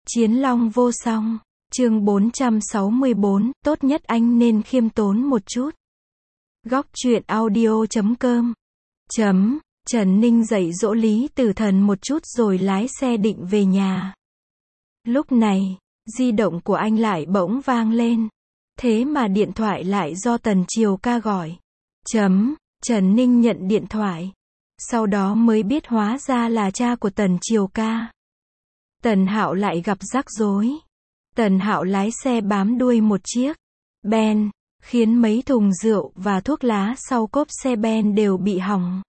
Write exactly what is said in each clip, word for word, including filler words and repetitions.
Chiến long vô song. Chương bốn trăm sáu mươi bốn, tốt nhất anh nên khiêm tốn một chút. Góc truyện audio chấm com. Chấm, Trần Ninh dạy dỗ Lý Tử Thần một chút rồi lái xe định về nhà. Lúc này, di động của anh lại bỗng vang lên. Thế mà điện thoại lại do Tần Triều Ca gọi. Chấm, Trần Ninh nhận điện thoại. Sau đó mới biết hóa ra là cha của Tần Triều Ca. Tần Hạo lại gặp rắc rối. Tần Hạo lái xe bám đuôi một chiếc Ben, khiến mấy thùng rượu và thuốc lá sau cốp xe Ben đều bị hỏng.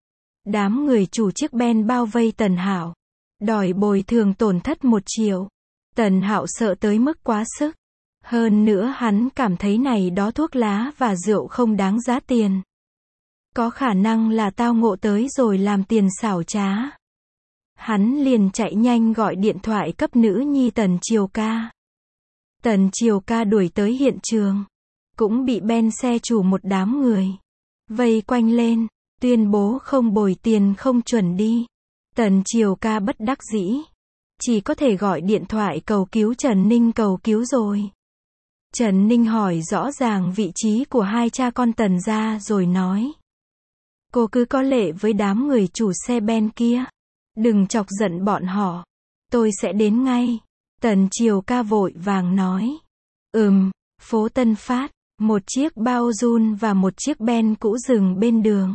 Đám người chủ chiếc Ben bao vây Tần Hạo, đòi bồi thường tổn thất một triệu. Tần Hạo sợ tới mức quá sức. Hơn nữa hắn cảm thấy này đó thuốc lá và rượu không đáng giá tiền. Có khả năng là tao ngộ tới rồi làm tiền xảo trá. Hắn liền chạy nhanh gọi điện thoại cấp nữ nhi Tần Triều Ca. Tần Triều Ca đuổi tới hiện trường. Cũng bị Ben xe chủ một đám người vây quanh lên, tuyên bố không bồi tiền không chuẩn đi. Tần Triều Ca bất đắc dĩ. Chỉ có thể gọi điện thoại cầu cứu Trần Ninh cầu cứu rồi. Trần Ninh hỏi rõ ràng vị trí của hai cha con Tần gia rồi nói. Cô cứ có lệ với đám người chủ xe Ben kia. Đừng chọc giận bọn họ. Tôi sẽ đến ngay. Tần Triều Ca vội vàng nói. Ừm, phố Tân Phát, một chiếc Baojun và một chiếc Ben cũ dừng bên đường.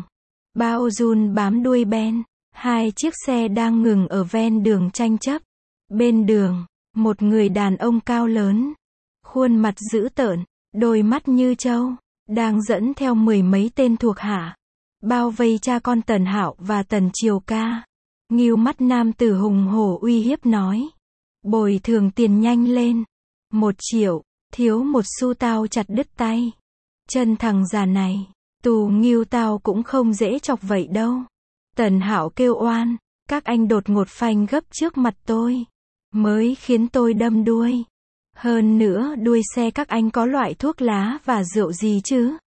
Baojun bám đuôi Ben. Hai chiếc xe đang ngừng ở ven đường tranh chấp. Bên đường, một người đàn ông cao lớn, khuôn mặt dữ tợn, đôi mắt như trâu, đang dẫn theo mười mấy tên thuộc hạ, bao vây cha con Tần Hạo và Tần Triều Ca. Ngưu mắt nam tử hùng hổ uy hiếp nói. Bồi thường tiền nhanh lên. Một triệu, thiếu một xu tao chặt đứt tay. Chân thằng già này, tù Ngưu tao cũng không dễ chọc vậy đâu. Tần Hạo kêu oan, các anh đột ngột phanh gấp trước mặt tôi, mới khiến tôi đâm đuôi. Hơn nữa đuôi xe các anh có loại thuốc lá và rượu gì chứ?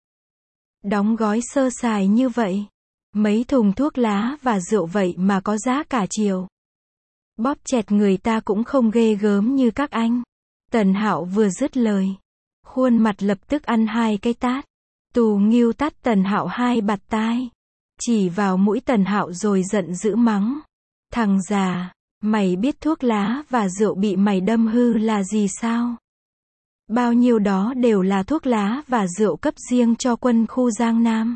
Đóng gói sơ sài như vậy. Mấy thùng thuốc lá và rượu vậy mà có giá cả triệu. Bóp chẹt người ta cũng không ghê gớm như các anh. Tần Hạo vừa dứt lời, khuôn mặt lập tức ăn hai cái tát. Tù Ngưu tát Tần Hạo hai bạt tai, chỉ vào mũi Tần Hạo rồi giận dữ mắng. Thằng già, mày biết thuốc lá và rượu bị mày đâm hư là gì sao? Bao nhiêu đó đều là thuốc lá và rượu cấp riêng cho quân khu Giang Nam.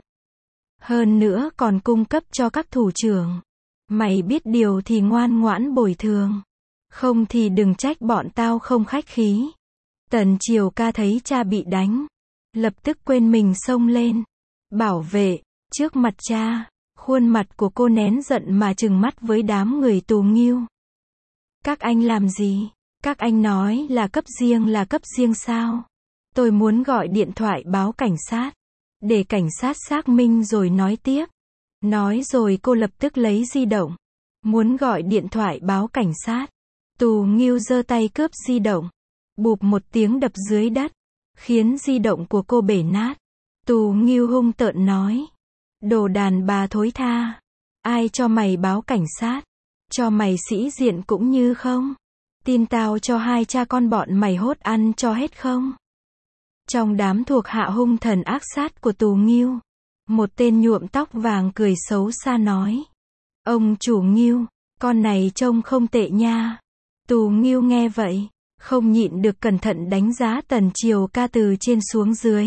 Hơn nữa còn cung cấp cho các thủ trưởng. Mày biết điều thì ngoan ngoãn bồi thường. Không thì đừng trách bọn tao không khách khí. Tần Triều Ca thấy cha bị đánh, lập tức quên mình xông lên. Bảo vệ, trước mặt cha, khuôn mặt của cô nén giận mà trừng mắt với đám người tù Ngưu. Các anh làm gì? Các anh nói là cấp riêng là cấp riêng sao? Tôi muốn gọi điện thoại báo cảnh sát. Để cảnh sát xác minh rồi nói tiếp. Nói rồi cô lập tức lấy di động. Muốn gọi điện thoại báo cảnh sát. Tù Ngưu giơ tay cướp di động. Bụp một tiếng đập dưới đất. Khiến di động của cô bể nát. Tù Ngưu hung tợn nói. Đồ đàn bà thối tha. Ai cho mày báo cảnh sát? Cho mày sĩ diện cũng như không? Tin tao cho hai cha con bọn mày hốt ăn cho hết không? Trong đám thuộc hạ hung thần ác sát của tù Ngưu, một tên nhuộm tóc vàng cười xấu xa nói. Ông chủ Ngưu, con này trông không tệ nha. Tù Ngưu nghe vậy, không nhịn được cẩn thận đánh giá Tần Triều Ca từ trên xuống dưới.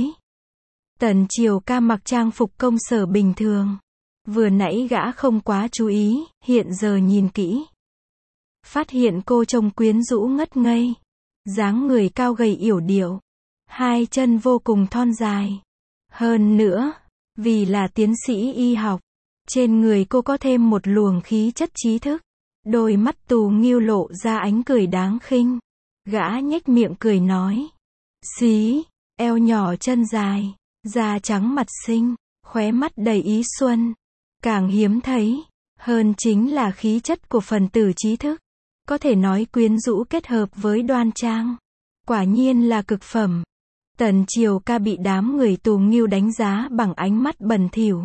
Tần Triều Ca mặc trang phục công sở bình thường. Vừa nãy gã không quá chú ý, hiện giờ nhìn kỹ. Phát hiện cô trông quyến rũ ngất ngây. Dáng người cao gầy yểu điệu. Hai chân vô cùng thon dài. Hơn nữa, vì là tiến sĩ y học, trên người cô có thêm một luồng khí chất trí thức. Đôi mắt tù Ngưu lộ ra ánh cười đáng khinh. Gã nhếch miệng cười nói. Xí, eo nhỏ chân dài, da trắng mặt xinh, khóe mắt đầy ý xuân. Càng hiếm thấy, hơn chính là khí chất của phần tử trí thức. Có thể nói quyến rũ kết hợp với đoan trang. Quả nhiên là cực phẩm. Tần Triều Ca bị đám người tù Ngưu đánh giá bằng ánh mắt bẩn thỉu.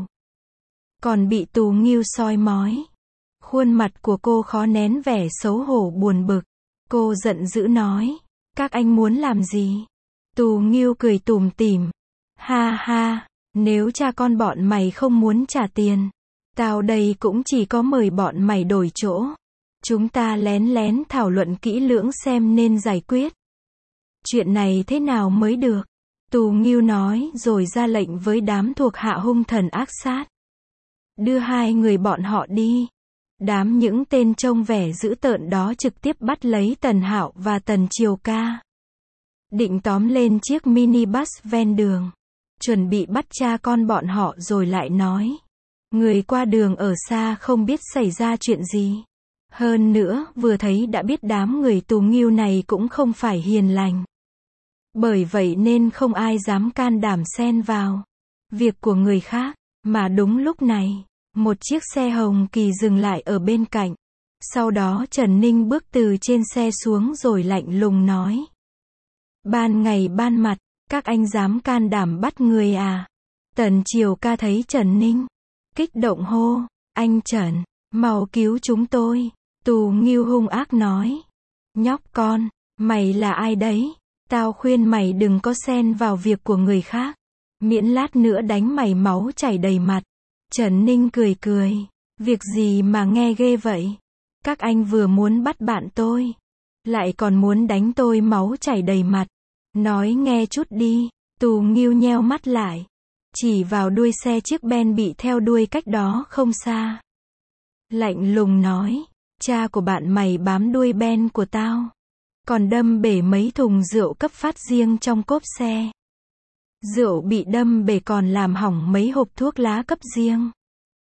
Còn bị tù Ngưu soi mói. Khuôn mặt của cô khó nén vẻ xấu hổ buồn bực. Cô giận dữ nói. Các anh muốn làm gì? Tù Nghiêu cười tủm tỉm. Ha ha, nếu cha con bọn mày không muốn trả tiền, tao đây cũng chỉ có mời bọn mày đổi chỗ. Chúng ta lén lén thảo luận kỹ lưỡng xem nên giải quyết chuyện này thế nào mới được. Tù Nghiêu nói rồi ra lệnh với đám thuộc hạ hung thần ác sát. Đưa hai người bọn họ đi. Đám những tên trông vẻ dữ tợn đó trực tiếp bắt lấy Tần Hạo và Tần Triều Ca. Định tóm lên chiếc minibus ven đường. Chuẩn bị bắt cha con bọn họ rồi lại nói. Người qua đường ở xa không biết xảy ra chuyện gì. Hơn nữa, vừa thấy đã biết đám người Tù Nghiêu này cũng không phải hiền lành. Bởi vậy nên không ai dám can đảm xen vào việc của người khác. Mà đúng lúc này, một chiếc xe hồng kỳ dừng lại ở bên cạnh. Sau đó Trần Ninh bước từ trên xe xuống rồi lạnh lùng nói. Ban ngày ban mặt, các anh dám can đảm bắt người à? Tần Triều Ca thấy Trần Ninh, kích động hô. Anh Trần, mau cứu chúng tôi. Tù Nghiêu hung ác nói. Nhóc con, mày là ai đấy? Tao khuyên mày đừng có xen vào việc của người khác. Miễn lát nữa đánh mày máu chảy đầy mặt. Trần Ninh cười cười. Việc gì mà nghe ghê vậy? Các anh vừa muốn bắt bạn tôi, lại còn muốn đánh tôi máu chảy đầy mặt. Nói nghe chút đi. Tù Nghiêu nheo mắt lại, chỉ vào đuôi xe chiếc Ben bị theo đuôi cách đó không xa. Lạnh lùng nói. Cha của bạn mày bám đuôi Ben của tao, còn đâm bể mấy thùng rượu cấp phát riêng trong cốp xe. Rượu bị đâm bể còn làm hỏng mấy hộp thuốc lá cấp riêng.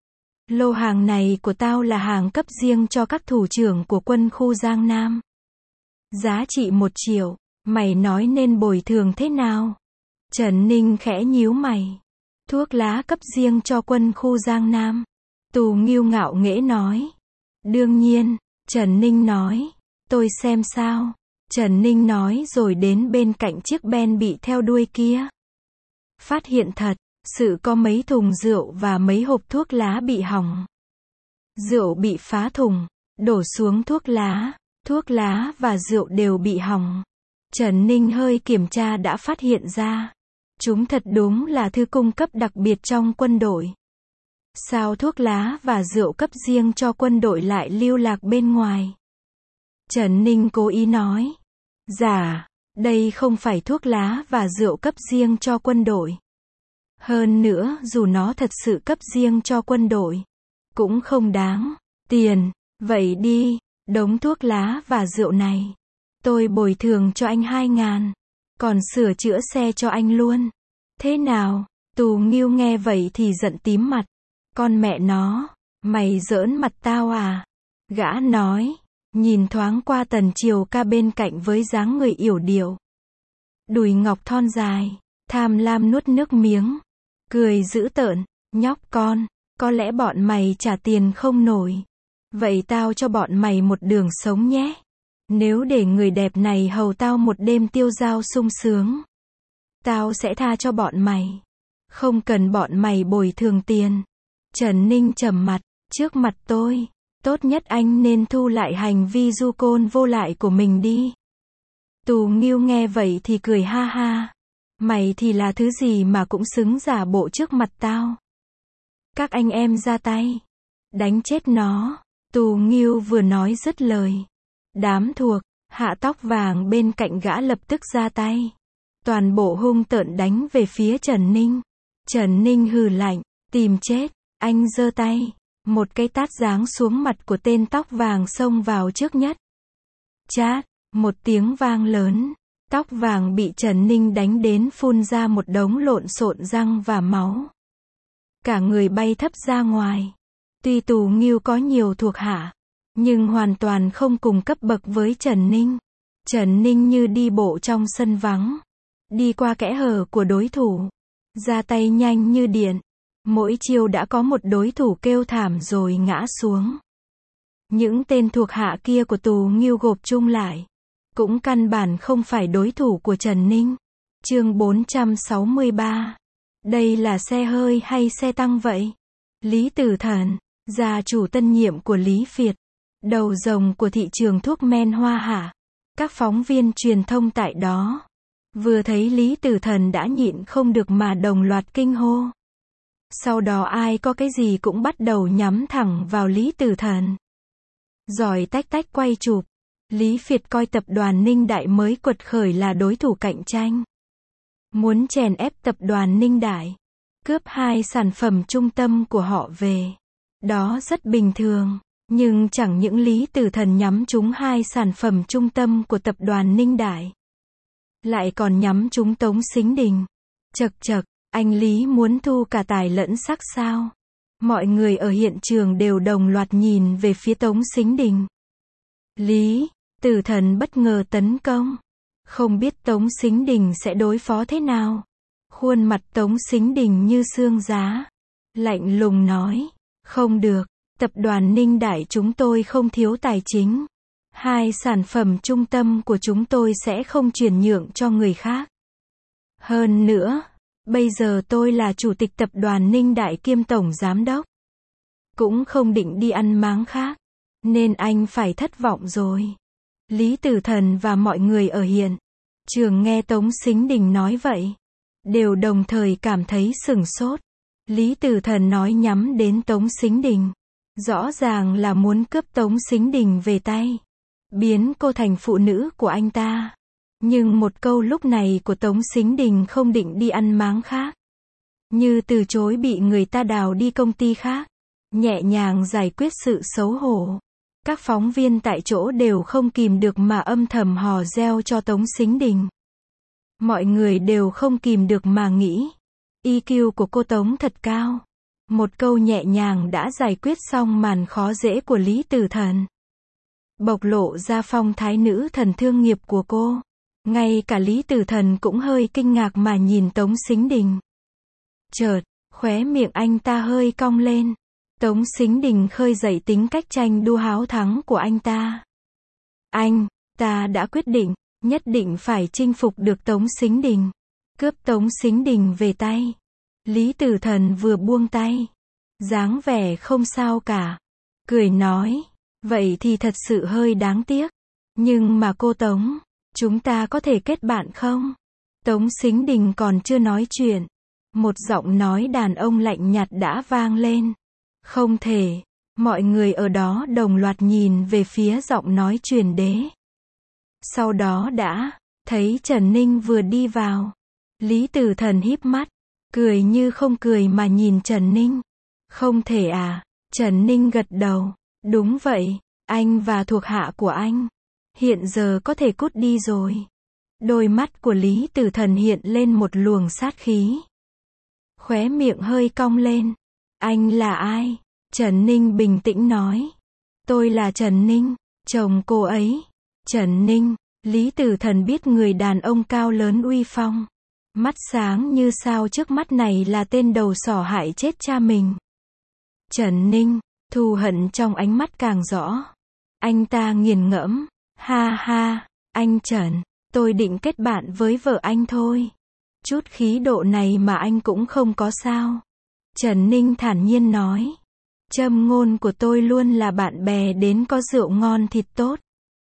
Lô hàng này của tao là hàng cấp riêng cho các thủ trưởng của quân khu Giang Nam. Giá trị một triệu, mày nói nên bồi thường thế nào? Trần Ninh khẽ nhíu mày. Thuốc lá cấp riêng cho quân khu Giang Nam. Tù Nghiêu ngạo nghễ nói. Đương nhiên, Trần Ninh nói. Tôi xem sao. Trần Ninh nói rồi đến bên cạnh chiếc Ben bị theo đuôi kia. Phát hiện thật, sự có mấy thùng rượu và mấy hộp thuốc lá bị hỏng. Rượu bị phá thùng, đổ xuống thuốc lá, thuốc lá và rượu đều bị hỏng. Trần Ninh hơi kiểm tra đã phát hiện ra. Chúng thật đúng là thứ cung cấp đặc biệt trong quân đội. Sao thuốc lá và rượu cấp riêng cho quân đội lại lưu lạc bên ngoài? Trần Ninh cố ý nói. Dạ, đây không phải thuốc lá và rượu cấp riêng cho quân đội. Hơn nữa, dù nó thật sự cấp riêng cho quân đội, cũng không đáng tiền. Vậy đi, đống thuốc lá và rượu này, tôi bồi thường cho anh hai ngàn. Còn sửa chữa xe cho anh luôn. Thế nào? Tù Nghiêu nghe vậy thì giận tím mặt. Con mẹ nó, mày giỡn mặt tao à? Gã nói, nhìn thoáng qua Tần Triều Ca bên cạnh với dáng người yểu điệu, đùi ngọc thon dài, tham lam nuốt nước miếng, cười dữ tợn. Nhóc con, có lẽ bọn mày trả tiền không nổi. Vậy tao cho bọn mày một đường sống nhé. Nếu để người đẹp này hầu tao một đêm tiêu dao sung sướng, tao sẽ tha cho bọn mày. Không cần bọn mày bồi thường tiền. Trần Ninh trầm mặt. Trước mặt tôi, tốt nhất anh nên thu lại hành vi du côn vô lại của mình đi. Tù Nghiêu nghe vậy thì cười ha ha. Mày thì là thứ gì mà cũng xứng giả bộ trước mặt tao? Các anh em ra tay, đánh chết nó. Tù Nghiêu vừa nói dứt lời, đám thuộc hạ tóc vàng bên cạnh gã lập tức ra tay. Toàn bộ hung tợn đánh về phía Trần Ninh. Trần Ninh hừ lạnh, tìm chết. Anh giơ tay, một cái tát giáng xuống mặt của tên tóc vàng xông vào trước nhất. Chát, một tiếng vang lớn. Tóc vàng bị Trần Ninh đánh đến phun ra một đống lộn xộn răng và máu. Cả người bay thấp ra ngoài. Tuy Tù Nghiêu có nhiều thuộc hạ, nhưng hoàn toàn không cùng cấp bậc với Trần Ninh. Trần Ninh như đi bộ trong sân vắng, đi qua kẽ hở của đối thủ, ra tay nhanh như điện. Mỗi chiêu đã có một đối thủ kêu thảm rồi ngã xuống. Những tên thuộc hạ kia của Tù Nghiêu gộp chung lại, cũng căn bản không phải đối thủ của Trần Ninh. Chương bốn trăm sáu mươi ba. Đây là xe hơi hay xe tăng vậy? Lý Tử Thần, gia chủ tân nhiệm của Lý Việt, đầu rồng của thị trường thuốc men Hoa Hạ, Các phóng viên truyền thông tại đó, vừa thấy Lý Tử Thần đã nhịn không được mà đồng loạt kinh hô. Sau đó ai có cái gì cũng bắt đầu nhắm thẳng vào Lý Tử Thần. Giỏi tách tách quay chụp. Lý Việt coi tập đoàn Ninh Đại mới quật khởi là đối thủ cạnh tranh. Muốn chèn ép tập đoàn Ninh Đại. Cướp hai sản phẩm trung tâm của họ về. Đó rất bình thường. Nhưng chẳng những Lý Tử Thần nhắm trúng hai sản phẩm trung tâm của tập đoàn Ninh Đại. Lại còn nhắm trúng Tống Sính Đình. Chật chật, anh Lý muốn thu cả tài lẫn sắc sao? Mọi người ở hiện trường đều đồng loạt nhìn về phía Tống Sính Đình. Lý Tử Thần bất ngờ tấn công. Không biết Tống Sính Đình sẽ đối phó thế nào. Khuôn mặt Tống Sính Đình như xương giá. Lạnh lùng nói. Không được, tập đoàn Ninh Đại chúng tôi không thiếu tài chính. Hai sản phẩm trung tâm của chúng tôi sẽ không chuyển nhượng cho người khác. Hơn nữa, bây giờ tôi là chủ tịch tập đoàn Ninh Đại kiêm tổng giám đốc. Cũng không định đi ăn máng khác. Nên anh phải thất vọng rồi. Lý Tử Thần và mọi người ở hiện trường nghe Tống Sính Đình nói vậy, đều đồng thời cảm thấy sửng sốt. Lý Tử Thần nói nhắm đến Tống Sính Đình. Rõ ràng là muốn cướp Tống Sính Đình về tay. Biến cô thành phụ nữ của anh ta. Nhưng một câu lúc này của Tống Sính Đình không định đi ăn máng khác. Như từ chối bị người ta đào đi công ty khác. Nhẹ nhàng giải quyết sự xấu hổ. Các phóng viên tại chỗ đều không kìm được mà âm thầm hò reo cho Tống Sính Đình. Mọi người đều không kìm được mà nghĩ. i kiu của cô Tống thật cao. Một câu nhẹ nhàng đã giải quyết xong màn khó dễ của Lý Tử Thần. Bộc lộ ra phong thái nữ thần thương nghiệp của cô. Ngay cả Lý Tử Thần cũng hơi kinh ngạc mà nhìn Tống Sính Đình. Chợt, khóe miệng anh ta hơi cong lên. Tống Sính Đình khơi dậy tính cách tranh đua háo thắng của anh ta. Anh, ta đã quyết định, nhất định phải chinh phục được Tống Sính Đình. Cướp Tống Sính Đình về tay. Lý Tử Thần vừa buông tay. Dáng vẻ không sao cả. Cười nói, vậy thì thật sự hơi đáng tiếc. Nhưng mà cô Tống, chúng ta có thể kết bạn không? Tống Sính Đình còn chưa nói chuyện. Một giọng nói đàn ông lạnh nhạt đã vang lên. Không thể. Mọi người ở đó đồng loạt nhìn về phía giọng nói truyền đế. Sau đó đã thấy Trần Ninh vừa đi vào. Lý Tử Thần híp mắt, cười như không cười mà nhìn Trần Ninh. Không thể à? Trần Ninh gật đầu. Đúng vậy, anh và thuộc hạ của anh hiện giờ có thể cút đi rồi. Đôi mắt của Lý Tử Thần hiện lên một luồng sát khí. Khóe miệng hơi cong lên. Anh là ai? Trần Ninh bình tĩnh nói. Tôi là Trần Ninh, chồng cô ấy. Trần Ninh, Lý Tử Thần biết người đàn ông cao lớn uy phong. Mắt sáng như sao trước mắt này là tên đầu sỏ hại chết cha mình. Trần Ninh, thù hận trong ánh mắt càng rõ. Anh ta nghiền ngẫm. Ha ha, anh Trần, tôi định kết bạn với vợ anh thôi. Chút khí độ này mà anh cũng không có sao. Trần Ninh thản nhiên nói. Châm ngôn của tôi luôn là bạn bè đến có rượu ngon thịt tốt.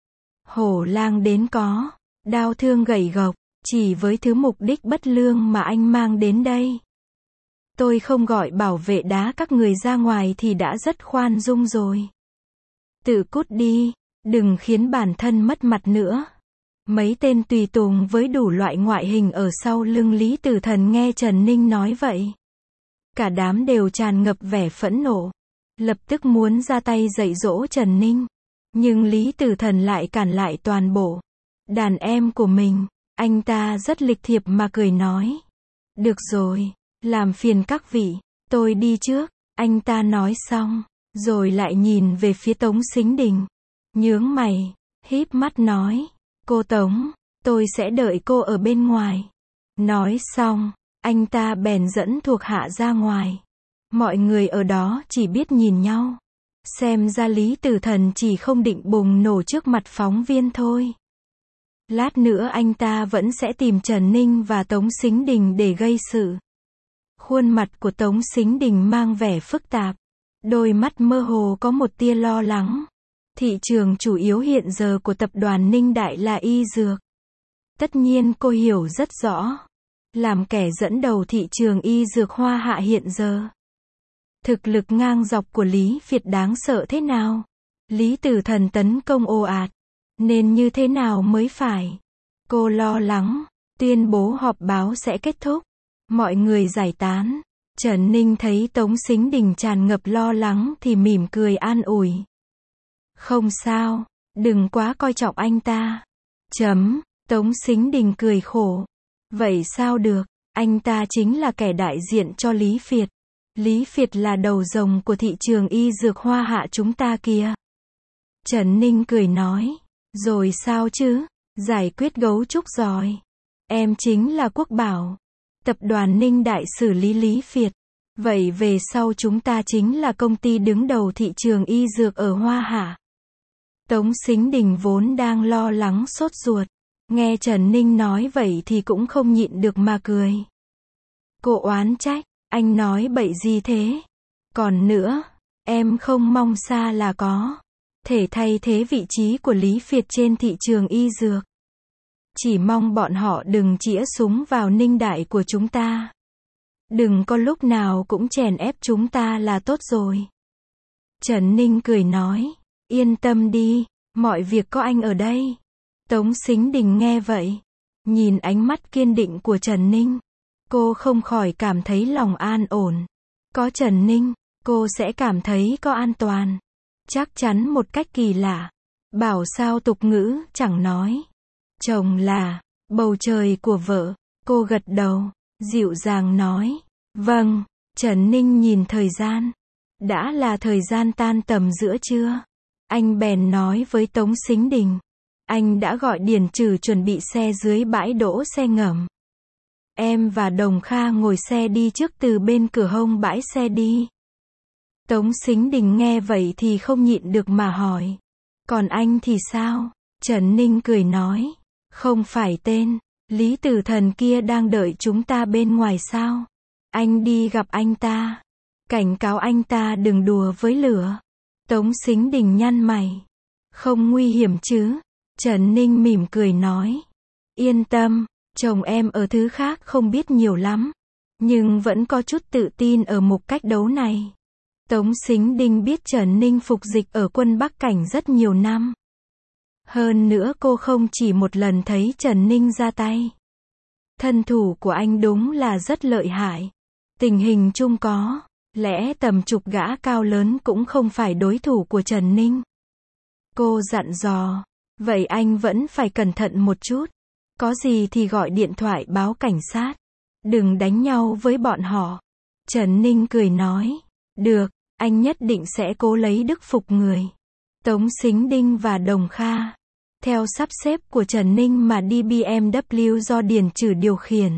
Hổ lang đến có đao thương gậy gộc, chỉ với thứ mục đích bất lương mà anh mang đến đây. Tôi không gọi bảo vệ đá các người ra ngoài thì đã rất khoan dung rồi. Tự cút đi, đừng khiến bản thân mất mặt nữa. Mấy tên tùy tùng với đủ loại ngoại hình ở sau lưng Lý Tử Thần nghe Trần Ninh nói vậy. Cả đám đều tràn ngập vẻ phẫn nộ. Lập tức muốn ra tay dạy dỗ Trần Ninh. Nhưng Lý Tử Thần lại cản lại toàn bộ. Đàn em của mình, anh ta rất lịch thiệp mà cười nói. Được rồi, làm phiền các vị, tôi đi trước. Anh ta nói xong, rồi lại nhìn về phía Tống Sính Đình. Nhướng mày, híp mắt nói. Cô Tống, tôi sẽ đợi cô ở bên ngoài. Nói xong, anh ta bèn dẫn thuộc hạ ra ngoài. Mọi người ở đó chỉ biết nhìn nhau. Xem ra Lý Tử Thần chỉ không định bùng nổ trước mặt phóng viên thôi. Lát nữa anh ta vẫn sẽ tìm Trần Ninh và Tống Sính Đình để gây sự. Khuôn mặt của Tống Sính Đình mang vẻ phức tạp. Đôi mắt mơ hồ có một tia lo lắng. Thị trường chủ yếu hiện giờ của tập đoàn Ninh Đại là y dược. Tất nhiên cô hiểu rất rõ. Làm kẻ dẫn đầu thị trường y dược Hoa Hạ hiện giờ. Thực lực ngang dọc của Lý Việt đáng sợ thế nào? Lý Tử Thần tấn công ồ ạt. Nên như thế nào mới phải? Cô lo lắng. Tuyên bố họp báo sẽ kết thúc. Mọi người giải tán. Trần Ninh thấy Tống Sính Đình tràn ngập lo lắng thì mỉm cười an ủi. Không sao, đừng quá coi trọng anh ta. Chấm, Tống Sính Đình cười khổ. Vậy sao được, anh ta chính là kẻ đại diện cho Lý Việt. Lý Việt là đầu rồng của thị trường y dược Hoa Hạ chúng ta kìa. Trần Ninh cười nói, rồi sao chứ, giải quyết gấu trúc giỏi. Em chính là Quốc Bảo. Tập đoàn Ninh Đại xử lý Lý Việt. Vậy về sau chúng ta chính là công ty đứng đầu thị trường y dược ở Hoa Hạ. Tống Sính Đình vốn đang lo lắng sốt ruột. Nghe Trần Ninh nói vậy thì cũng không nhịn được mà cười. Cô oán trách, anh nói bậy gì thế? Còn nữa, em không mong xa là có thể thay thế vị trí của Lý Việt trên thị trường y dược. Chỉ mong bọn họ đừng chĩa súng vào Ninh Đại của chúng ta. Đừng có lúc nào cũng chèn ép chúng ta là tốt rồi. Trần Ninh cười nói, yên tâm đi, mọi việc có anh ở đây. Tống Sính Đình nghe vậy, nhìn ánh mắt kiên định của Trần Ninh, cô không khỏi cảm thấy lòng an ổn. Có Trần Ninh, cô sẽ cảm thấy có an toàn. Chắc chắn một cách kỳ lạ. Bảo sao tục ngữ chẳng nói. Chồng là bầu trời của vợ. Cô gật đầu, dịu dàng nói. Vâng, Trần Ninh nhìn thời gian. Đã là thời gian tan tầm giữa trưa. Anh bèn nói với Tống Sính Đình. Anh đã gọi Điền Trừ chuẩn bị xe dưới bãi đỗ xe ngầm. Em và Đồng Kha ngồi xe đi trước từ bên cửa hông bãi xe đi. Tống Sính Đình nghe vậy thì không nhịn được mà hỏi. Còn anh thì sao? Trần Ninh cười nói. Không phải tên Lý Tử Thần kia đang đợi chúng ta bên ngoài sao? Anh đi gặp anh ta. Cảnh cáo anh ta đừng đùa với lửa. Tống Sính Đình nhăn mày. Không nguy hiểm chứ? Trần Ninh mỉm cười nói. Yên tâm, chồng em ở thứ khác không biết nhiều lắm. Nhưng vẫn có chút tự tin ở mục cách đấu này. Tống Sính Đình biết Trần Ninh phục dịch ở quân Bắc Cảnh rất nhiều năm. Hơn nữa cô không chỉ một lần thấy Trần Ninh ra tay. Thân thủ của anh đúng là rất lợi hại. Tình hình chung có lẽ tầm chục gã cao lớn cũng không phải đối thủ của Trần Ninh. Cô dặn dò. Vậy anh vẫn phải cẩn thận một chút. Có gì thì gọi điện thoại báo cảnh sát. Đừng đánh nhau với bọn họ. Trần Ninh cười nói. Được, anh nhất định sẽ cố lấy đức phục người. Tống Sính Đình và Đồng Kha. Theo sắp xếp của Trần Ninh mà đi bê em vê do Điền Trừ điều khiển.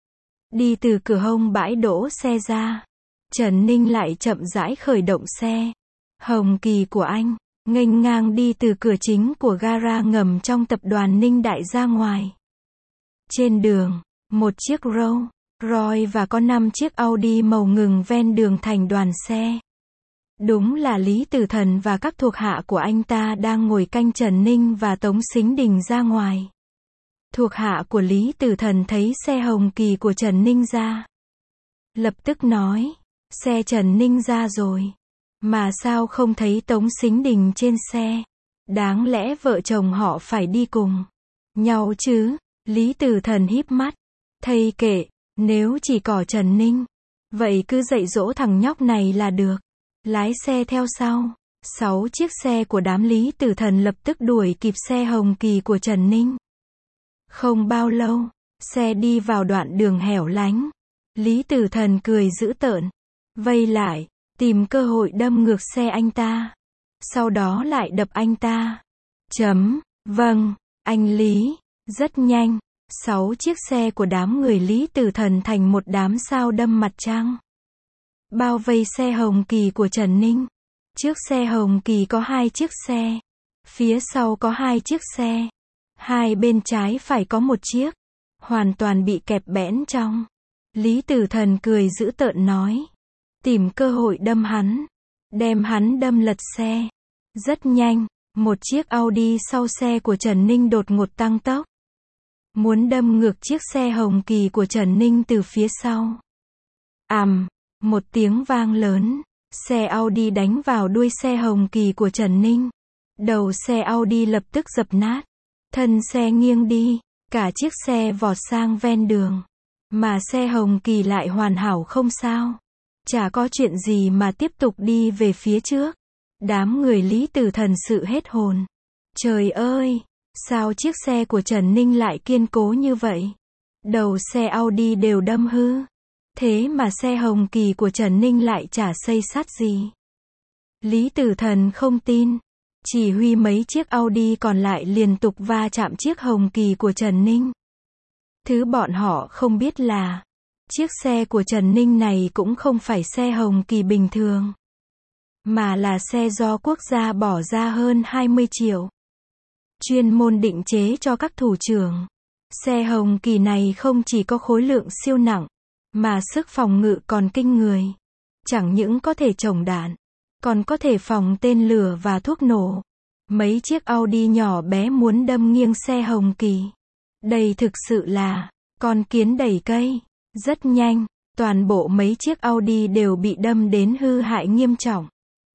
Đi từ cửa hông bãi đỗ xe ra. Trần Ninh lại chậm rãi khởi động xe. Hồng Kỳ của anh nghênh ngang đi từ cửa chính của gara ngầm trong tập đoàn Ninh Đại ra ngoài. Trên đường, một chiếc Rolls Royce và có năm chiếc Audi màu ngừng ven đường thành đoàn xe. Đúng là Lý Tử Thần và các thuộc hạ của anh ta đang ngồi canh Trần Ninh và Tống Sính Đình ra ngoài. Thuộc hạ của Lý Tử Thần thấy xe Hồng Kỳ của Trần Ninh ra. Lập tức nói, xe Trần Ninh ra rồi. Mà sao không thấy Tống Sính Đình trên xe? Đáng lẽ vợ chồng họ phải đi cùng nhau chứ? Lý Tử Thần híp mắt. Thầy kệ, nếu chỉ có Trần Ninh, vậy cứ dạy dỗ thằng nhóc này là được. Lái xe theo sau. Sáu chiếc xe của đám Lý Tử Thần lập tức đuổi kịp xe Hồng Kỳ của Trần Ninh. Không bao lâu, xe đi vào đoạn đường hẻo lánh. Lý Tử Thần cười dữ tợn. Vây lại, tìm cơ hội đâm ngược xe anh ta. Sau đó lại đập anh ta. Chấm, vâng, anh Lý. Rất nhanh, sáu chiếc xe của đám người Lý Tử Thần thành một đám sao đâm mặt trăng. Bao vây xe Hồng Kỳ của Trần Ninh. Trước xe Hồng Kỳ có hai chiếc xe. Phía sau có hai chiếc xe. Hai bên trái phải có một chiếc. Hoàn toàn bị kẹp bẽn trong. Lý Tử Thần cười dữ tợn nói. Tìm cơ hội đâm hắn. Đem hắn đâm lật xe. Rất nhanh, Một chiếc Audi sau xe của Trần Ninh đột ngột tăng tốc. Muốn đâm ngược chiếc xe Hồng Kỳ của Trần Ninh từ phía sau. Ầm, một tiếng vang lớn. Xe Audi đánh vào đuôi xe Hồng Kỳ của Trần Ninh. Đầu xe Audi lập tức dập nát. Thân xe nghiêng đi. Cả chiếc xe vọt sang ven đường. Mà xe Hồng Kỳ lại hoàn hảo không sao. Chả có chuyện gì mà tiếp tục đi về phía trước. Đám người Lý Tử Thần sự hết hồn. Trời ơi! Sao chiếc xe của Trần Ninh lại kiên cố như vậy? Đầu xe Audi đều đâm hư. Thế mà xe Hồng Kỳ của Trần Ninh lại chả xây xát gì. Lý Tử Thần không tin. Chỉ huy mấy chiếc Audi còn lại liên tục va chạm chiếc Hồng Kỳ của Trần Ninh. Thứ bọn họ không biết là, chiếc xe của Trần Ninh này cũng không phải xe Hồng Kỳ bình thường. Mà là xe do quốc gia bỏ ra hơn hai mươi triệu. Chuyên môn định chế cho các thủ trưởng. Xe Hồng Kỳ này không chỉ có khối lượng siêu nặng, mà sức phòng ngự còn kinh người. Chẳng những có thể trồng đạn, còn có thể phòng tên lửa và thuốc nổ. Mấy chiếc Audi nhỏ bé muốn đâm nghiêng xe Hồng Kỳ. Đây thực sự là con kiến đẩy cây. Rất nhanh, toàn bộ mấy chiếc Audi đều bị đâm đến hư hại nghiêm trọng.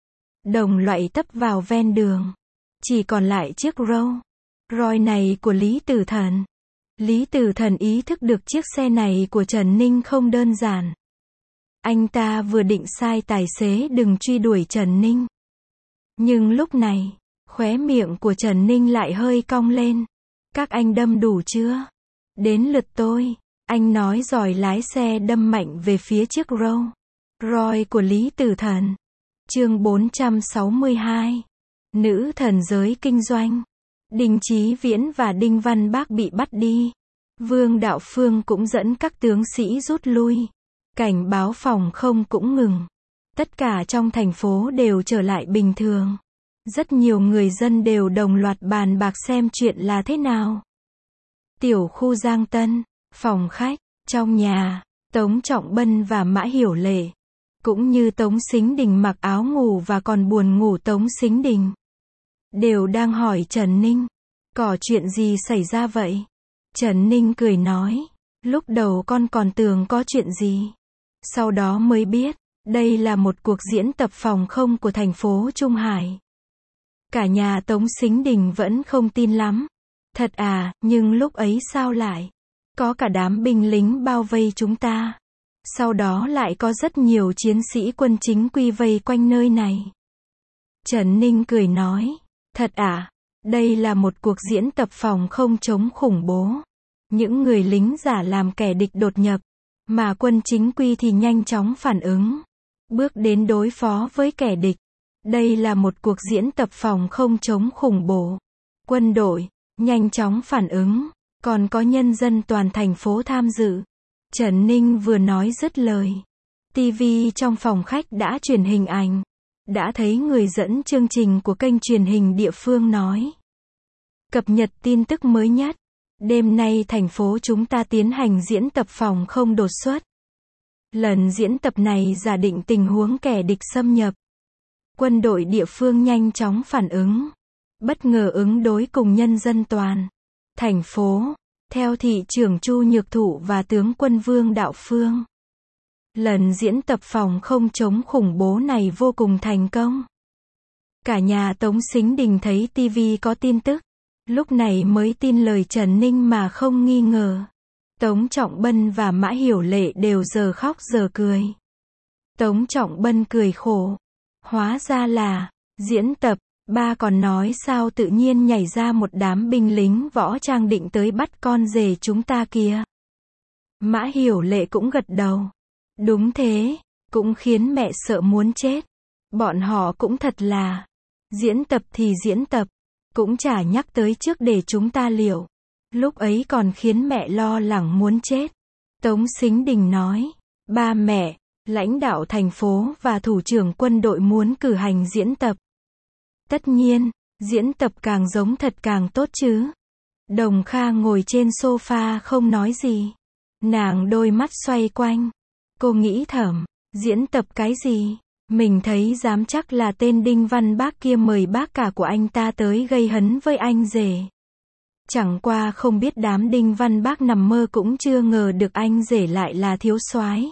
Đồng loại tấp vào ven đường. Chỉ còn lại chiếc Rolls Royce này của Lý Tử Thần. Lý Tử Thần ý thức được chiếc xe này của Trần Ninh không đơn giản. Anh ta vừa định sai tài xế đừng truy đuổi Trần Ninh. Nhưng lúc này, khóe miệng của Trần Ninh lại hơi cong lên. Các anh đâm đủ chưa? Đến lượt tôi. Anh nói rồi lái xe đâm mạnh về phía chiếc Rolls Royce của Lý Tử Thần. Chương bốn trăm sáu mươi hai. Nữ thần giới kinh doanh. Đinh Chí Viễn và Đinh Văn Bác bị bắt đi. Vương Đạo Phương cũng dẫn các tướng sĩ rút lui. Cảnh báo phòng không cũng ngừng. Tất cả trong thành phố đều trở lại bình thường. Rất nhiều người dân đều đồng loạt bàn bạc xem chuyện là thế nào. Tiểu khu Giang Tân, phòng khách, trong nhà, Tống Trọng Bân và Mã Hiểu Lệ, cũng như Tống Sính Đình mặc áo ngủ và còn buồn ngủ Tống Sính Đình, đều đang hỏi Trần Ninh, có chuyện gì xảy ra vậy? Trần Ninh cười nói, lúc đầu con còn tưởng có chuyện gì. Sau đó mới biết, đây là một cuộc diễn tập phòng không của thành phố Trung Hải. Cả nhà Tống Sính Đình vẫn không tin lắm. Thật à, nhưng lúc ấy sao lại có cả đám binh lính bao vây chúng ta. Sau đó lại có rất nhiều chiến sĩ quân chính quy vây quanh nơi này. Trần Ninh cười nói, thật à, đây là một cuộc diễn tập phòng không chống khủng bố. Những người lính giả làm kẻ địch đột nhập, mà quân chính quy thì nhanh chóng phản ứng, bước đến đối phó với kẻ địch. Đây là một cuộc diễn tập phòng không chống khủng bố. Quân đội nhanh chóng phản ứng, còn có nhân dân toàn thành phố tham dự. Trần Ninh vừa nói dứt lời, ti vi trong phòng khách đã truyền hình ảnh. Đã thấy người dẫn chương trình của kênh truyền hình địa phương nói, cập nhật tin tức mới nhất. Đêm nay thành phố chúng ta tiến hành diễn tập phòng không đột xuất. Lần diễn tập này giả định tình huống kẻ địch xâm nhập. Quân đội địa phương nhanh chóng phản ứng, bất ngờ ứng đối cùng nhân dân toàn thành phố, theo thị trưởng Chu Nhược Thụ và tướng quân Vương Đạo Phương. Lần diễn tập phòng không chống khủng bố này vô cùng thành công. Cả nhà Tống Sính Đình thấy ti vi có tin tức, lúc này mới tin lời Trần Ninh mà không nghi ngờ. Tống Trọng Bân và Mã Hiểu Lệ đều giờ khóc giờ cười. Tống Trọng Bân cười khổ, hóa ra là diễn tập. Ba còn nói sao tự nhiên nhảy ra một đám binh lính võ trang định tới bắt con rể chúng ta kìa. Mã Hiểu Lệ cũng gật đầu. Đúng thế, cũng khiến mẹ sợ muốn chết. Bọn họ cũng thật là, diễn tập thì diễn tập, cũng chả nhắc tới trước để chúng ta liệu. Lúc ấy còn khiến mẹ lo lắng muốn chết. Tống Sính Đình nói, ba mẹ, lãnh đạo thành phố và thủ trưởng quân đội muốn cử hành diễn tập. Tất nhiên, diễn tập càng giống thật càng tốt chứ. Đồng Kha ngồi trên sofa không nói gì. Nàng đôi mắt xoay quanh. Cô nghĩ thầm, diễn tập cái gì? Mình thấy dám chắc là tên Đinh Văn Bác kia mời bác cả của anh ta tới gây hấn với anh rể. Chẳng qua không biết đám Đinh Văn Bác nằm mơ cũng chưa ngờ được anh rể lại là thiếu soái.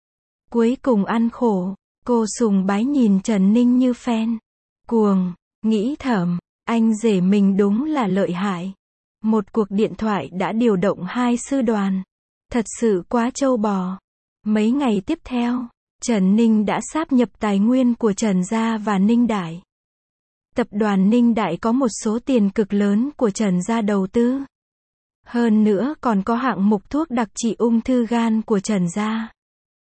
Cuối cùng ăn khổ, cô sùng bái nhìn Trần Ninh như fan cuồng, nghĩ thầm, anh rể mình đúng là lợi hại. Một cuộc điện thoại đã điều động hai sư đoàn. Thật sự quá trâu bò. Mấy ngày tiếp theo, Trần Ninh đã sáp nhập tài nguyên của Trần Gia và Ninh Đại. Tập đoàn Ninh Đại có một số tiền cực lớn của Trần Gia đầu tư. Hơn nữa còn có hạng mục thuốc đặc trị ung thư gan của Trần Gia.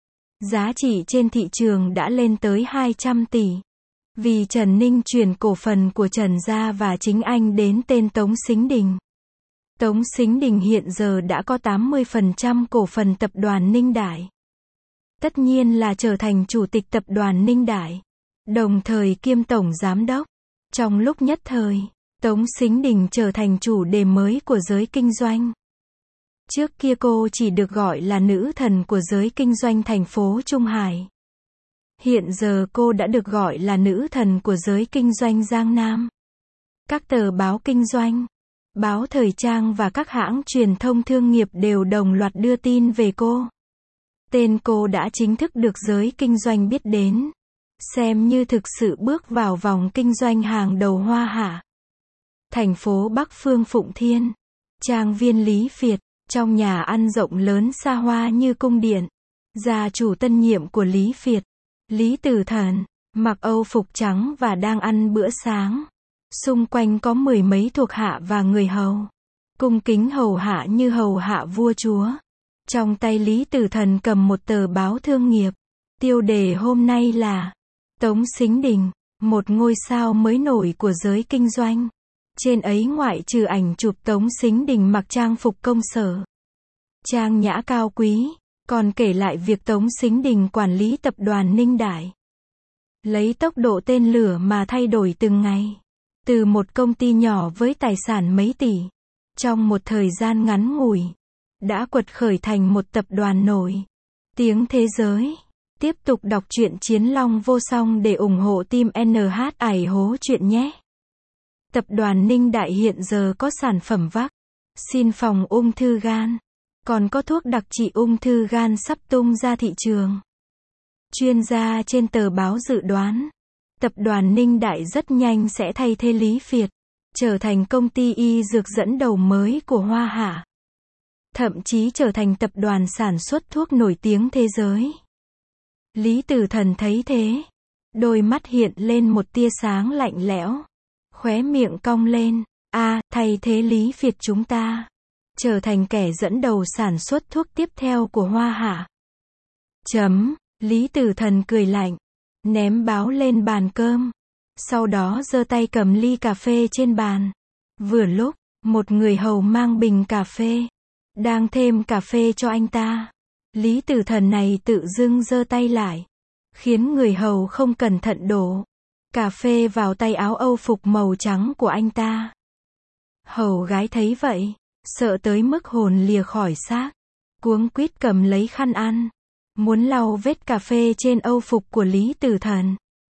Giá trị trên thị trường đã lên tới hai trăm tỷ. Vì Trần Ninh chuyển cổ phần của Trần Gia và chính anh đến tên Tống Sính Đình. Tống Sính Đình hiện giờ đã có tám mươi phần trăm cổ phần tập đoàn Ninh Đại. Tất nhiên là trở thành chủ tịch tập đoàn Ninh Đại, đồng thời kiêm tổng giám đốc. Trong lúc nhất thời, Tống Sính Đình trở thành chủ đề mới của giới kinh doanh. Trước kia cô chỉ được gọi là nữ thần của giới kinh doanh thành phố Trung Hải. Hiện giờ cô đã được gọi là nữ thần của giới kinh doanh Giang Nam. Các tờ báo kinh doanh, báo thời trang và các hãng truyền thông thương nghiệp đều đồng loạt đưa tin về cô. Tên cô đã chính thức được giới kinh doanh biết đến, xem như thực sự bước vào vòng kinh doanh hàng đầu Hoa Hạ. Thành phố Bắc Phương Phụng Thiên, trang viên Lý Việt, trong nhà ăn rộng lớn xa hoa như cung điện. Gia chủ tân nhiệm của Lý Việt, Lý Tử Thần, mặc âu phục trắng và đang ăn bữa sáng. Xung quanh có mười mấy thuộc hạ và người hầu, cung kính hầu hạ như hầu hạ vua chúa. Trong tay Lý Tử Thần cầm một tờ báo thương nghiệp. Tiêu đề hôm nay là Tống Sính Đình, một ngôi sao mới nổi của giới kinh doanh. Trên ấy ngoại trừ ảnh chụp Tống Sính Đình mặc trang phục công sở, trang nhã cao quý, còn kể lại việc Tống Sính Đình quản lý tập đoàn Ninh Đại. Lấy tốc độ tên lửa mà thay đổi từng ngày. Từ một công ty nhỏ với tài sản mấy tỷ, trong một thời gian ngắn ngủi, đã quật khởi thành một tập đoàn nổi tiếng thế giới. Tiếp tục đọc truyện Chiến Long Vô Song để ủng hộ team en hát ải hố truyện nhé. Tập đoàn Ninh Đại hiện giờ có sản phẩm vắc xin phòng ung thư gan, còn có thuốc đặc trị ung thư gan sắp tung ra thị trường. Chuyên gia trên tờ báo dự đoán, tập đoàn Ninh Đại rất nhanh sẽ thay thế Lý Việt, trở thành công ty y dược dẫn đầu mới của Hoa Hạ. Thậm chí trở thành tập đoàn sản xuất thuốc nổi tiếng thế giới. Lý Tử Thần thấy thế, đôi mắt hiện lên một tia sáng lạnh lẽo, khóe miệng cong lên, a, à, thay thế Lý Việt chúng ta, trở thành kẻ dẫn đầu sản xuất thuốc tiếp theo của Hoa Hạ. Chấm, Lý Tử Thần cười lạnh, ném báo lên bàn cơm, sau đó giơ tay cầm ly cà phê trên bàn. Vừa lúc, một người hầu mang bình cà phê, đang thêm cà phê cho anh ta. Lý Tử Thần này tự dưng giơ tay lại, khiến người hầu không cẩn thận đổ cà phê vào tay áo âu phục màu trắng của anh ta. Hầu gái thấy vậy, sợ tới mức hồn lìa khỏi xác, cuống quýt cầm lấy khăn ăn, muốn lau vết cà phê trên âu phục của Lý Tử Thần.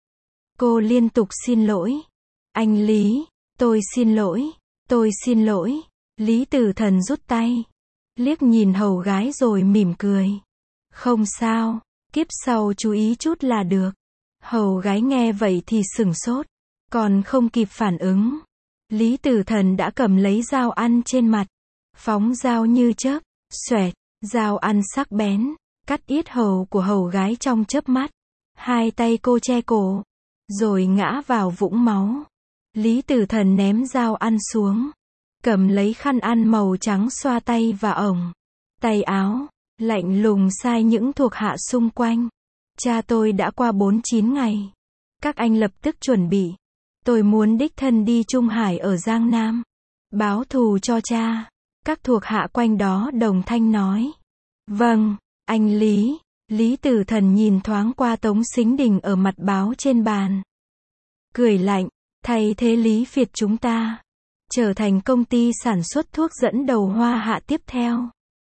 Cô liên tục xin lỗi. Anh Lý, tôi xin lỗi, tôi xin lỗi. Lý Tử Thần rút tay, liếc nhìn hầu gái rồi mỉm cười. Không sao, kiếp sau chú ý chút là được. Hầu gái nghe vậy thì sửng sốt, còn không kịp phản ứng. Lý Tử Thần đã cầm lấy dao ăn trên mặt, phóng dao như chớp, xoẹt, dao ăn sắc bén, cắt yết hầu của hầu gái trong chớp mắt. Hai tay cô che cổ, rồi ngã vào vũng máu. Lý Tử Thần ném dao ăn xuống, cầm lấy khăn ăn màu trắng xoa tay và ổng tay áo, lạnh lùng sai những thuộc hạ xung quanh. Cha tôi đã qua bốn chín ngày. Các anh lập tức chuẩn bị. Tôi muốn đích thân đi Trung Hải ở Giang Nam, báo thù cho cha. Các thuộc hạ quanh đó đồng thanh nói. Vâng, anh Lý. Lý Tử Thần nhìn thoáng qua Tống Sính Đình ở mặt báo trên bàn, cười lạnh, thay thế Lý Việt chúng ta, trở thành công ty sản xuất thuốc dẫn đầu Hoa Hạ tiếp theo.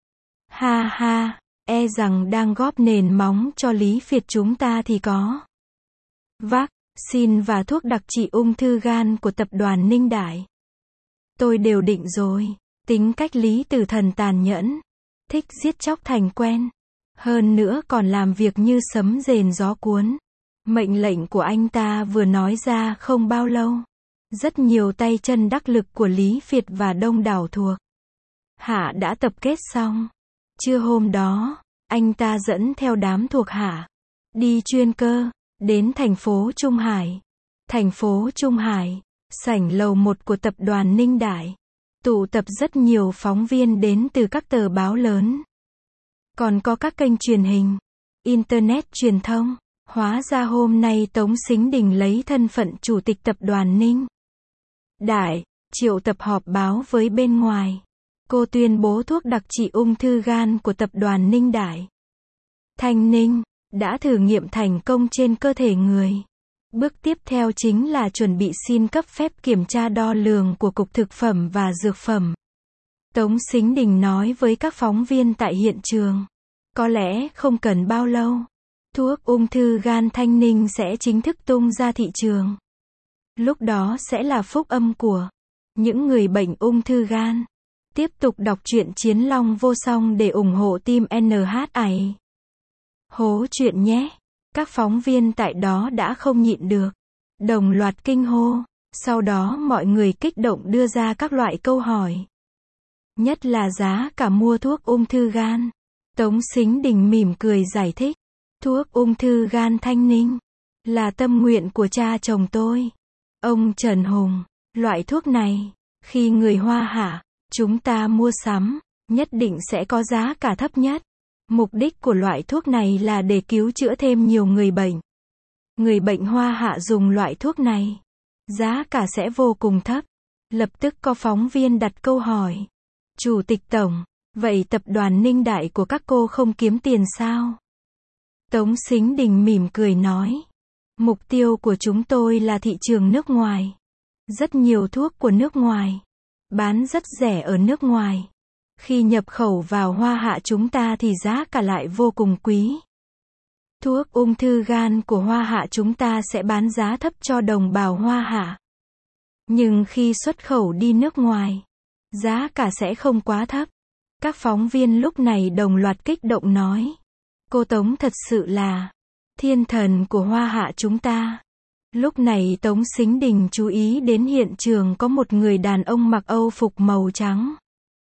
Ha ha, e rằng đang góp nền móng cho Lý Việt chúng ta thì có. vaccine và thuốc đặc trị ung thư gan của tập đoàn Ninh Đại. Tôi đều định rồi. Tính cách Lý Tử Thần tàn nhẫn. Thích giết chóc thành quen. Hơn nữa còn làm việc như sấm rền gió cuốn. Mệnh lệnh của anh ta vừa nói ra không bao lâu. Rất nhiều tay chân đắc lực của Lý Việt và đông đảo thuộc hạ đã tập kết xong. Trưa hôm đó, anh ta dẫn theo đám thuộc hạ đi chuyên cơ đến thành phố Trung Hải. Thành phố Trung Hải, sảnh lầu một của tập đoàn Ninh Đại, tụ tập rất nhiều phóng viên đến từ các tờ báo lớn. Còn có các kênh truyền hình, internet truyền thông. Hóa ra hôm nay Tống Sính Đình lấy thân phận chủ tịch tập đoàn Ninh Đại, triệu tập họp báo với bên ngoài. Cô tuyên bố thuốc đặc trị ung thư gan của tập đoàn Ninh Đại, Thanh Ninh, đã thử nghiệm thành công trên cơ thể người. Bước tiếp theo chính là chuẩn bị xin cấp phép kiểm tra đo lường của Cục Thực phẩm và Dược phẩm. Tống Sính Đình nói với các phóng viên tại hiện trường. Có lẽ không cần bao lâu, thuốc ung thư gan Thanh Ninh sẽ chính thức tung ra thị trường. Lúc đó sẽ là phúc âm của những người bệnh ung thư gan. Tiếp tục đọc truyện Chiến Long Vô Song để ủng hộ team en hát ải. Hố chuyện nhé. Các phóng viên tại đó đã không nhịn được. Đồng loạt kinh hô. Sau đó mọi người kích động đưa ra các loại câu hỏi. Nhất là giá cả mua thuốc ung thư gan. Tống Sính Đình mỉm cười giải thích. Thuốc ung thư gan Thanh Ninh là tâm nguyện của cha chồng tôi, ông Trần Hùng. Loại thuốc này, khi người Hoa Hạ, chúng ta mua sắm, nhất định sẽ có giá cả thấp nhất. Mục đích của loại thuốc này là để cứu chữa thêm nhiều người bệnh. Người bệnh Hoa Hạ dùng loại thuốc này, giá cả sẽ vô cùng thấp. Lập tức có phóng viên đặt câu hỏi. Chủ tịch Tổng, vậy tập đoàn Ninh Đại của các cô không kiếm tiền sao? Tống Sính Đình mỉm cười nói. Mục tiêu của chúng tôi là thị trường nước ngoài. Rất nhiều thuốc của nước ngoài bán rất rẻ ở nước ngoài. Khi nhập khẩu vào Hoa Hạ chúng ta thì giá cả lại vô cùng quý. Thuốc ung thư gan của Hoa Hạ chúng ta sẽ bán giá thấp cho đồng bào Hoa Hạ. Nhưng khi xuất khẩu đi nước ngoài, giá cả sẽ không quá thấp. Các phóng viên lúc này đồng loạt kích động nói. Cô Tống thật sự là thiên thần của Hoa Hạ chúng ta. Lúc này Tống Sính Đình chú ý đến hiện trường có một người đàn ông mặc âu phục màu trắng.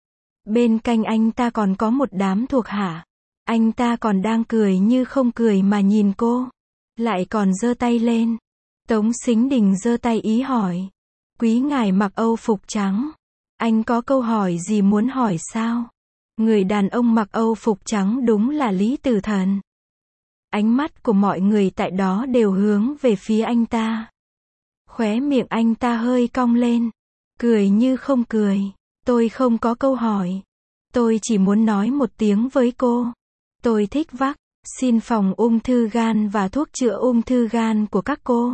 Bên cạnh anh ta còn có một đám thuộc hạ. Anh ta còn đang cười như không cười mà nhìn cô. Lại còn giơ tay lên. Tống Sính Đình giơ tay ý hỏi. Quý ngài mặc âu phục trắng. Anh có câu hỏi gì muốn hỏi sao? Người đàn ông mặc âu phục trắng đúng là Lý Tử Thần. Ánh mắt của mọi người tại đó đều hướng về phía anh ta. Khóe miệng anh ta hơi cong lên. Cười như không cười. Tôi không có câu hỏi. Tôi chỉ muốn nói một tiếng với cô. Tôi thích vaccine phòng ung thư gan và thuốc chữa ung thư gan của các cô.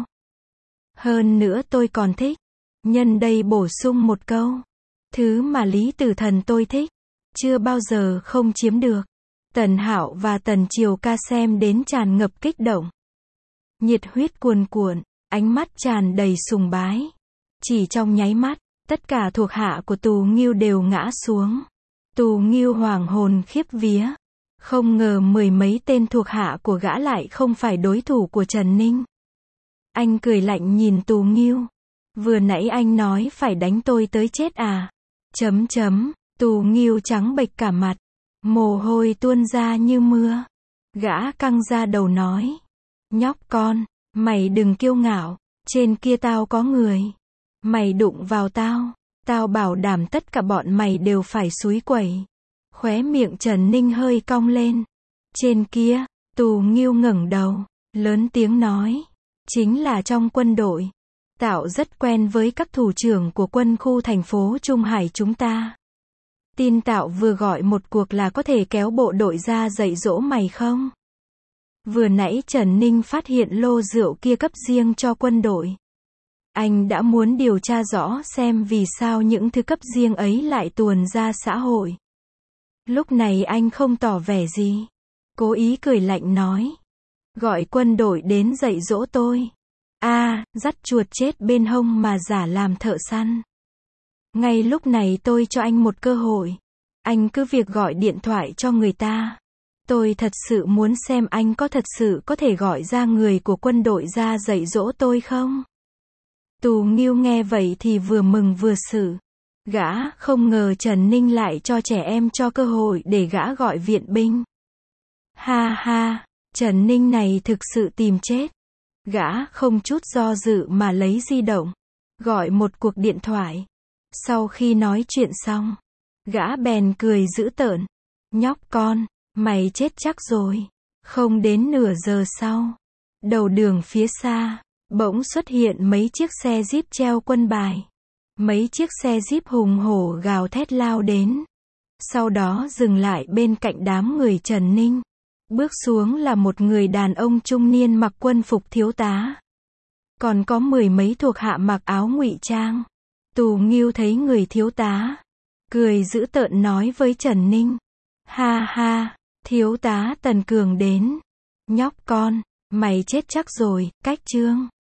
Hơn nữa tôi còn thích. Nhân đây bổ sung một câu. Thứ mà Lý Tử Thần tôi thích, chưa bao giờ không chiếm được. Tần Hạo và Tần Triều Ca xem đến tràn ngập kích động. Nhiệt huyết cuồn cuộn, ánh mắt tràn đầy sùng bái. Chỉ trong nháy mắt, tất cả thuộc hạ của Tù Nghiêu đều ngã xuống. Tù Nghiêu hoảng hồn khiếp vía. Không ngờ mười mấy tên thuộc hạ của gã lại không phải đối thủ của Trần Ninh. Anh cười lạnh nhìn Tù Nghiêu. Vừa nãy anh nói phải đánh tôi tới chết à? Chấm chấm, Tù Nghiêu trắng bệch cả mặt. Mồ hôi tuôn ra như mưa. Gã căng ra đầu nói. Nhóc con, mày đừng kiêu ngạo. Trên kia tao có người. Mày đụng vào tao. Tao bảo đảm tất cả bọn mày đều phải xúi quẩy. Khóe miệng Trần Ninh hơi cong lên. Trên kia, Tù Nghiêu ngẩng đầu. Lớn tiếng nói. Chính là trong quân đội. Tạo rất quen với các thủ trưởng của quân khu thành phố Trung Hải chúng ta. Tin Tạo vừa gọi một cuộc là có thể kéo bộ đội ra dạy dỗ mày không? Vừa nãy Trần Ninh phát hiện lô rượu kia cấp riêng cho quân đội. Anh đã muốn điều tra rõ xem vì sao những thứ cấp riêng ấy lại tuồn ra xã hội. Lúc này anh không tỏ vẻ gì. Cố ý cười lạnh nói. Gọi quân đội đến dạy dỗ tôi. A, dắt chuột chết bên hông mà giả làm thợ săn. Ngay lúc này tôi cho anh một cơ hội. Anh cứ việc gọi điện thoại cho người ta. Tôi thật sự muốn xem anh có thật sự có thể gọi ra người của quân đội ra dạy dỗ tôi không? Tù Nghiêu nghe vậy thì vừa mừng vừa xử. Gã không ngờ Trần Ninh lại cho trẻ em cho cơ hội để gã gọi viện binh. Ha ha, Trần Ninh này thực sự tìm chết. Gã không chút do dự mà lấy di động, gọi một cuộc điện thoại. Sau khi nói chuyện xong, gã bèn cười dữ tợn. Nhóc con, mày chết chắc rồi. Không đến nửa giờ sau, đầu đường phía xa, bỗng xuất hiện mấy chiếc xe Jeep treo quân bài. Mấy chiếc xe Jeep hùng hổ gào thét lao đến. Sau đó dừng lại bên cạnh đám người Trần Ninh. Bước xuống là một người đàn ông trung niên mặc quân phục thiếu tá. Còn có mười mấy thuộc hạ mặc áo ngụy trang. Tù Nghiêu thấy người thiếu tá, cười dữ tợn nói với Trần Ninh. Ha ha, thiếu tá Tần Cường đến. Nhóc con, mày chết chắc rồi, cách trương.